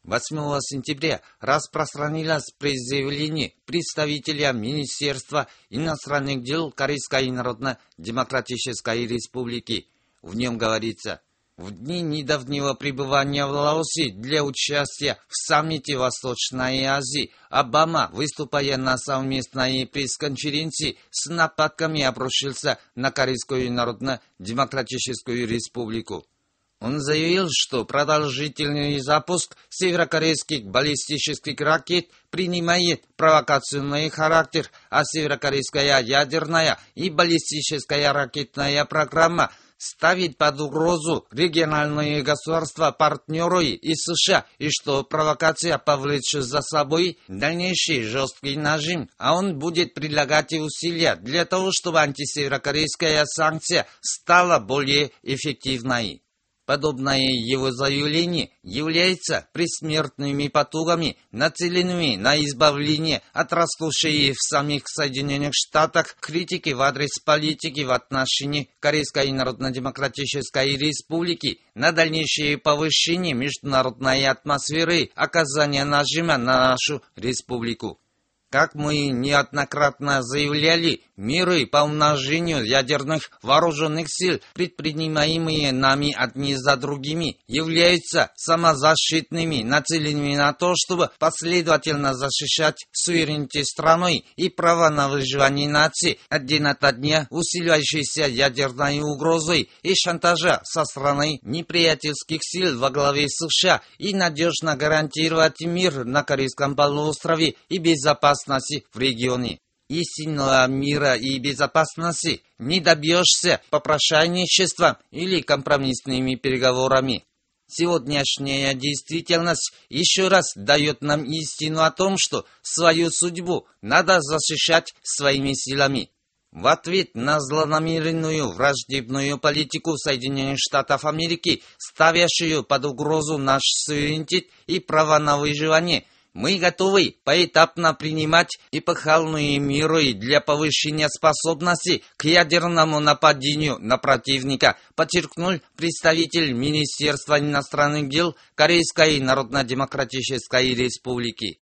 8 сентября распространилось заявление представителя Министерства иностранных дел Корейской Народно-Демократической Республики. В нем говорится: в дни недавнего пребывания в Лаосе для участия в саммите Восточной Азии Обама, выступая на совместной пресс-конференции, с нападками обрушился на Корейскую Народно-Демократическую Республику. Он заявил, что продолжительный запуск северокорейских баллистических ракет принимает провокационный характер, а северокорейская ядерная и баллистическая ракетная программа ставит под угрозу региональные государства-партнеры и США, и что провокация повлечет за собой дальнейший жесткий нажим, а он будет прилагать усилия для того, чтобы антисеверокорейская санкция стала более эффективной. Подобное его заявление является предсмертными потугами, нацеленными на избавление от растущей в самих Соединенных Штатах критики в адрес политики в отношении Корейской Народно-Демократической Республики, на дальнейшее повышение международной атмосферы оказания нажима на нашу республику. Как мы неоднократно заявляли, меры по умножению ядерных вооруженных сил, предпринимаемые нами одни за другими, являются самозащитными, нацеленными на то, чтобы последовательно защищать суверенитет страны и право на выживание нации от дня ото дня усиливающейся ядерной угрозой и шантажа со стороны неприятельских сил во главе США и надежно гарантировать мир на Корейском полуострове и безопасность в регионе. Истинного мира и безопасности не добьешься попрошайничеством или компромиссными переговорами. Сегодняшняя действительность еще раз дает нам истину о том, что свою судьбу надо защищать своими силами. В ответ на злонамеренную враждебную политику Соединенных Штатов Америки, ставящую под угрозу наш суверенитет и право на выживание, мы готовы поэтапно принимать эпохальные меры для повышения способности к ядерному нападению на противника, подчеркнул представитель Министерства иностранных дел Корейской Народно-Демократической Республики.